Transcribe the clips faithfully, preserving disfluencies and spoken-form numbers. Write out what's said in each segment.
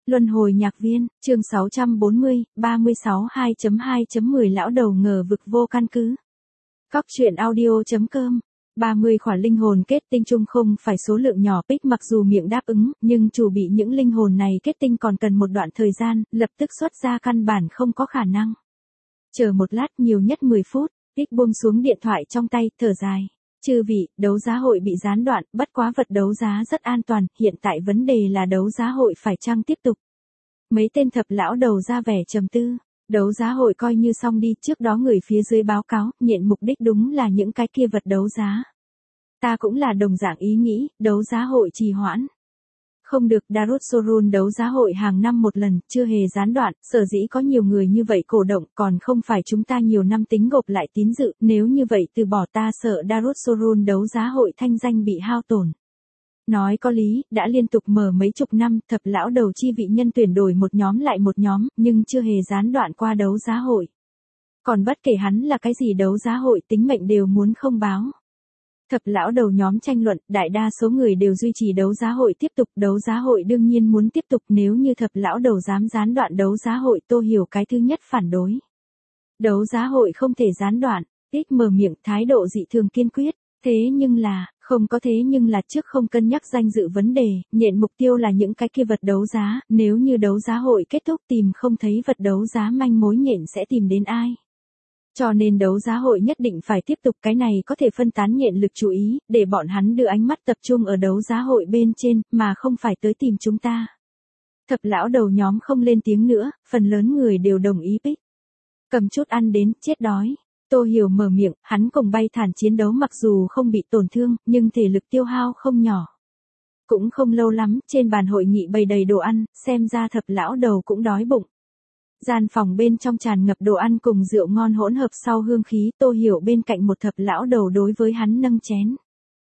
Luân hồi nhạc viên, chương sáu trăm bốn mươi, ba mươi sáu hai chấm hai chấm mười lão đầu ngờ vực vô căn cứ. Cóc truyện audio.com ba mươi khỏa linh hồn kết tinh chung không phải số lượng nhỏ pick, mặc dù miệng đáp ứng, nhưng chủ bị những linh hồn này kết tinh còn cần một đoạn thời gian, lập tức xuất ra căn bản không có khả năng. Chờ một lát, nhiều nhất mười phút, pick buông xuống điện thoại trong tay, thở dài. Chư vị, đấu giá hội bị gián đoạn, bất quá vật đấu giá rất an toàn, hiện tại vấn đề là đấu giá hội phải chăng tiếp tục. Mấy tên thập lão đầu ra vẻ trầm tư, đấu giá hội coi như xong đi, trước đó người phía dưới báo cáo, nhện mục đích đúng là những cái kia vật đấu giá. Ta cũng là đồng dạng ý nghĩ, đấu giá hội trì hoãn. Không được, Darussurun đấu giá hội hàng năm một lần, chưa hề gián đoạn, sở dĩ có nhiều người như vậy cổ động, còn không phải chúng ta nhiều năm tính gộp lại tín dự, nếu như vậy từ bỏ ta sợ Darussurun đấu giá hội thanh danh bị hao tổn. Nói có lý, đã liên tục mở mấy chục năm, thập lão đầu chi vị nhân tuyển đổi một nhóm lại một nhóm, nhưng chưa hề gián đoạn qua đấu giá hội. Còn bất kể hắn là cái gì đấu giá hội, tính mệnh đều muốn không báo. Thập lão đầu nhóm tranh luận, đại đa số người đều duy trì đấu giá hội tiếp tục, đấu giá hội đương nhiên muốn tiếp tục, nếu như thập lão đầu dám gián đoạn đấu giá hội, Tô Hiểu cái thứ nhất phản đối. Đấu giá hội không thể gián đoạn, Tích mở miệng, thái độ dị thường kiên quyết, thế nhưng là, không có thế nhưng là, trước không cân nhắc danh dự vấn đề, nhện mục tiêu là những cái kia vật đấu giá, nếu như đấu giá hội kết thúc tìm không thấy vật đấu giá manh mối, nhện sẽ tìm đến ai. Cho nên đấu giá hội nhất định phải tiếp tục, cái này có thể phân tán nhện lực chú ý, để bọn hắn đưa ánh mắt tập trung ở đấu giá hội bên trên, mà không phải tới tìm chúng ta. Thập lão đầu nhóm không lên tiếng nữa, phần lớn người đều đồng ý pick. Cầm chút ăn đến, chết đói. Tô Hiểu mở miệng, hắn cùng bay thản chiến đấu mặc dù không bị tổn thương, nhưng thể lực tiêu hao không nhỏ. Cũng không lâu lắm, trên bàn hội nghị bày đầy đồ ăn, xem ra thập lão đầu cũng đói bụng. Gian phòng bên trong tràn ngập đồ ăn cùng rượu ngon hỗn hợp sau hương khí, Tô Hiểu bên cạnh một thập lão đầu đối với hắn nâng chén.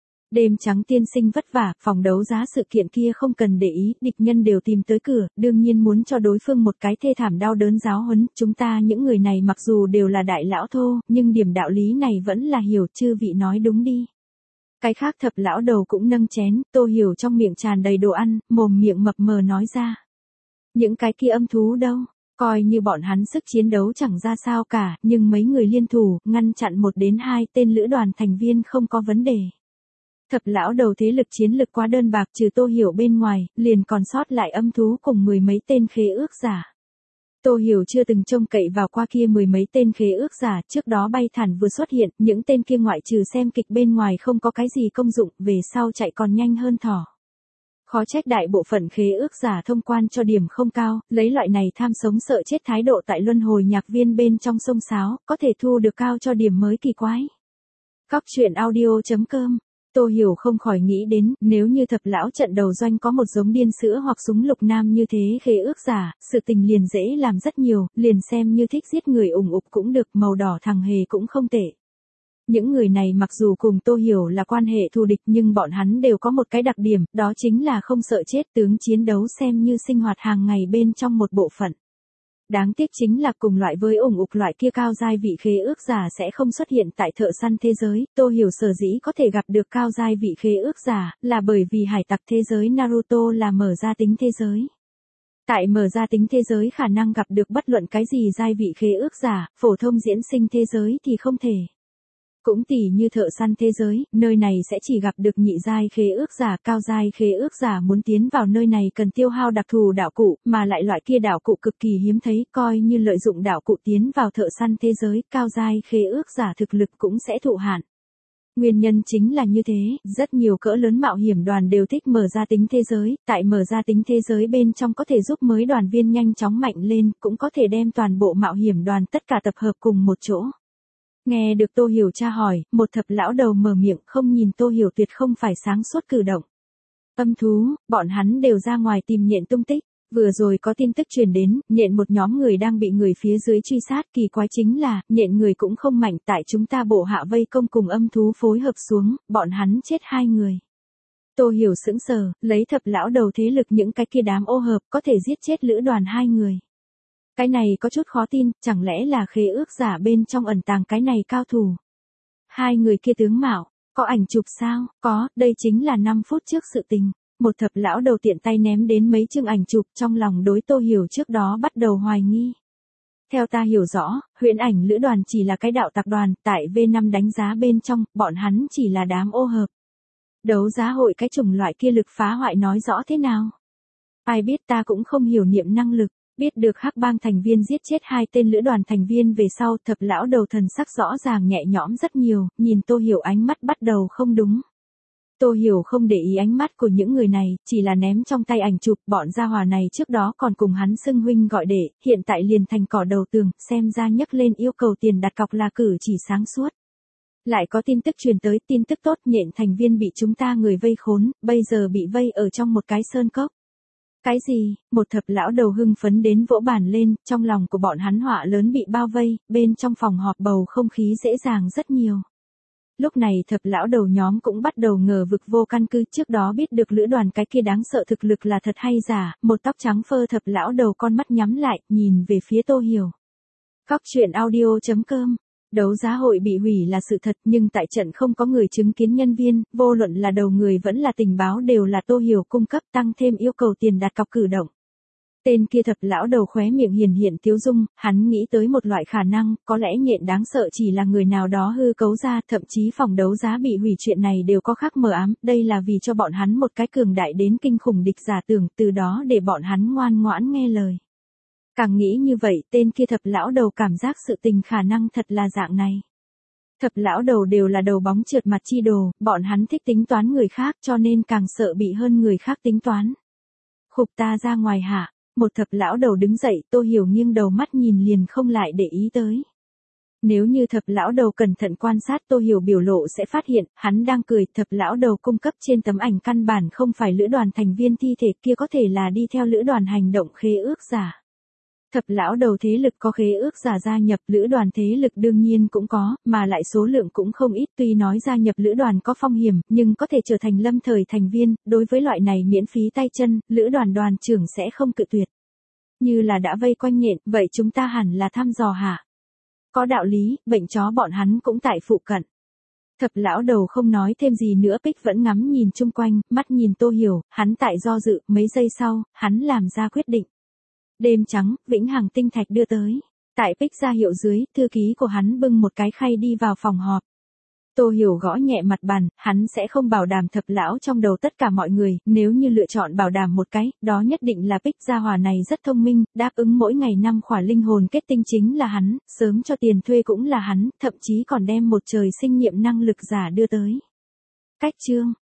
Đêm trắng tiên sinh vất vả, phòng đấu giá sự kiện kia không cần để ý, địch nhân đều tìm tới cửa, đương nhiên muốn cho đối phương một cái thê thảm đau đớn giáo huấn, chúng ta những người này mặc dù đều là đại lão thô, nhưng điểm đạo lý này vẫn là hiểu, chư vị nói đúng đi. Cái khác thập lão đầu cũng nâng chén, Tô Hiểu trong miệng tràn đầy đồ ăn, mồm miệng mập mờ nói ra. Những cái kia âm thú đâu? Coi như bọn hắn sức chiến đấu chẳng ra sao cả, nhưng mấy người liên thủ, ngăn chặn một đến hai tên lữ đoàn thành viên không có vấn đề. Thập lão đầu thế lực chiến lực quá đơn bạc, trừ Tô Hiểu bên ngoài, liền còn sót lại âm thú cùng mười mấy tên khế ước giả. Tô Hiểu chưa từng trông cậy vào qua kia mười mấy tên khế ước giả, trước đó bay thản vừa xuất hiện, những tên kia ngoại trừ xem kịch bên ngoài không có cái gì công dụng, về sau chạy còn nhanh hơn thỏ. Khó trách đại bộ phận khế ước giả thông quan cho điểm không cao, lấy loại này tham sống sợ chết thái độ tại luân hồi nhạc viên bên trong sông sáo, có thể thu được cao cho điểm mới kỳ quái. Cóc truyện audio.com Tô Hiểu không khỏi nghĩ đến, nếu như thập lão trận đầu doanh có một giống điên sữa hoặc súng lục nam như thế khế ước giả, sự tình liền dễ làm rất nhiều, liền xem như thích giết người ủng ục cũng được, màu đỏ thằng hề cũng không tệ. Những người này mặc dù cùng Tô Hiểu là quan hệ thù địch nhưng bọn hắn đều có một cái đặc điểm, đó chính là không sợ chết, tướng chiến đấu xem như sinh hoạt hàng ngày bên trong một bộ phận. Đáng tiếc chính là cùng loại với ủng ục loại kia cao giai vị khế ước giả sẽ không xuất hiện tại thợ săn thế giới, Tô Hiểu sở dĩ có thể gặp được cao giai vị khế ước giả, là bởi vì hải tặc thế giới Naruto là mở ra tính thế giới. Tại mở ra tính thế giới khả năng gặp được bất luận cái gì giai vị khế ước giả, phổ thông diễn sinh thế giới thì không thể. Cũng tỉ như thợ săn thế giới, nơi này sẽ chỉ gặp được nhị giai khế ước giả, cao giai khế ước giả muốn tiến vào nơi này cần tiêu hao đặc thù đạo cụ, mà lại loại kia đạo cụ cực kỳ hiếm thấy, coi như lợi dụng đạo cụ tiến vào thợ săn thế giới, cao giai khế ước giả thực lực cũng sẽ thụ hạn. Nguyên nhân chính là như thế, rất nhiều cỡ lớn mạo hiểm đoàn đều thích mở ra tính thế giới, tại mở ra tính thế giới bên trong có thể giúp mới đoàn viên nhanh chóng mạnh lên, cũng có thể đem toàn bộ mạo hiểm đoàn tất cả tập hợp cùng một chỗ. Nghe được Tô Hiểu tra hỏi, một thập lão đầu mở miệng, không nhìn Tô Hiểu tuyệt không phải sáng suốt cử động. Âm thú, bọn hắn đều ra ngoài tìm nhện tung tích, vừa rồi có tin tức truyền đến, nhện một nhóm người đang bị người phía dưới truy sát, kỳ quái chính là, nhện người cũng không mạnh, tại chúng ta bộ hạ vây công cùng âm thú phối hợp xuống, bọn hắn chết hai người. Tô Hiểu sững sờ, lấy thập lão đầu thế lực những cái kia đám ô hợp có thể giết chết lữ đoàn hai người. Cái này có chút khó tin, chẳng lẽ là khế ước giả bên trong ẩn tàng cái này cao thủ. Hai người kia tướng mạo, có ảnh chụp sao? Có, đây chính là năm phút trước sự tình. Một thập lão đầu tiện tay ném đến mấy chương ảnh chụp, trong lòng đối Tô Hiểu trước đó bắt đầu hoài nghi. Theo ta hiểu rõ, huyễn ảnh lữ đoàn chỉ là cái đạo tặc đoàn, tại V năm đánh giá bên trong, bọn hắn chỉ là đám ô hợp. Đấu giá hội cái chủng loại kia lực phá hoại nói rõ thế nào? Ai biết, ta cũng không hiểu niệm năng lực. Biết được Hắc Bang thành viên giết chết hai tên lữ đoàn thành viên về sau, thập lão đầu thần sắc rõ ràng nhẹ nhõm rất nhiều, nhìn Tô Hiểu ánh mắt bắt đầu không đúng. Tô Hiểu không để ý ánh mắt của những người này, chỉ là ném trong tay ảnh chụp, bọn gia hỏa này trước đó còn cùng hắn xưng huynh gọi đệ, hiện tại liền thành cỏ đầu tường, xem ra nhấc lên yêu cầu tiền đặt cọc là cử chỉ sáng suốt. Lại có tin tức truyền tới, tin tức tốt, nhện thành viên bị chúng ta người vây khốn, bây giờ bị vây ở trong một cái sơn cốc. Cái gì? Một thập lão đầu hưng phấn đến vỗ bàn lên, trong lòng của bọn hắn họa lớn bị bao vây, bên trong phòng họp bầu không khí dễ dàng rất nhiều. Lúc này thập lão đầu nhóm cũng bắt đầu ngờ vực vô căn cứ, trước đó biết được lữ đoàn cái kia đáng sợ thực lực là thật hay giả, một tóc trắng phơ thập lão đầu con mắt nhắm lại, nhìn về phía Tô Hiểu. Cóc truyện audio chấm com. Đấu giá hội bị hủy là sự thật, nhưng tại trận không có người chứng kiến nhân viên, vô luận là đầu người vẫn là tình báo đều là Tô Hiểu cung cấp, tăng thêm yêu cầu tiền đặt cọc cử động. Tên kia thập lão đầu khóe miệng hiển hiện tiếu dung, hắn nghĩ tới một loại khả năng, có lẽ nhện đáng sợ chỉ là người nào đó hư cấu ra, thậm chí phòng đấu giá bị hủy chuyện này đều có khác mờ ám, đây là vì cho bọn hắn một cái cường đại đến kinh khủng địch giả tưởng, từ đó để bọn hắn ngoan ngoãn nghe lời. Càng nghĩ như vậy, tên kia thập lão đầu cảm giác sự tình khả năng thật là dạng này. Thập lão đầu đều là đầu bóng trượt mặt chi đồ, bọn hắn thích tính toán người khác cho nên càng sợ bị hơn người khác tính toán. Khục, ta ra ngoài hả? Một thập lão đầu đứng dậy, Tô Hiểu nghiêng đầu mắt nhìn liền không lại để ý tới. Nếu như thập lão đầu cẩn thận quan sát Tô Hiểu biểu lộ sẽ phát hiện, hắn đang cười, thập lão đầu cung cấp trên tấm ảnh căn bản không phải lữ đoàn thành viên thi thể kia, có thể là đi theo lữ đoàn hành động khế ước giả. Thập lão đầu thế lực có khế ước giả gia nhập, lữ đoàn thế lực đương nhiên cũng có, mà lại số lượng cũng không ít, tuy nói gia nhập lữ đoàn có phong hiểm, nhưng có thể trở thành lâm thời thành viên, đối với loại này miễn phí tay chân, lữ đoàn đoàn trưởng sẽ không cự tuyệt. Như là đã vây quanh nhện, vậy chúng ta hẳn là thăm dò hả? Có đạo lý, bệnh chó bọn hắn cũng tại phụ cận. Thập lão đầu không nói thêm gì nữa, Bích vẫn ngắm nhìn chung quanh, mắt nhìn Tô Hiểu, hắn tại do dự, mấy giây sau, hắn làm ra quyết định. Đêm trắng, vĩnh hằng tinh thạch đưa tới. Tại Bích ra hiệu dưới, thư ký của hắn bưng một cái khay đi vào phòng họp. Tô Hiểu gõ nhẹ mặt bàn, hắn sẽ không bảo đảm thập lão trong đầu tất cả mọi người, nếu như lựa chọn bảo đảm một cái, đó nhất định là Bích gia hỏa này rất thông minh, đáp ứng mỗi ngày năm khỏa linh hồn kết tinh chính là hắn, sớm cho tiền thuê cũng là hắn, thậm chí còn đem một trời sinh nhiệm năng lực giả đưa tới. Cách chương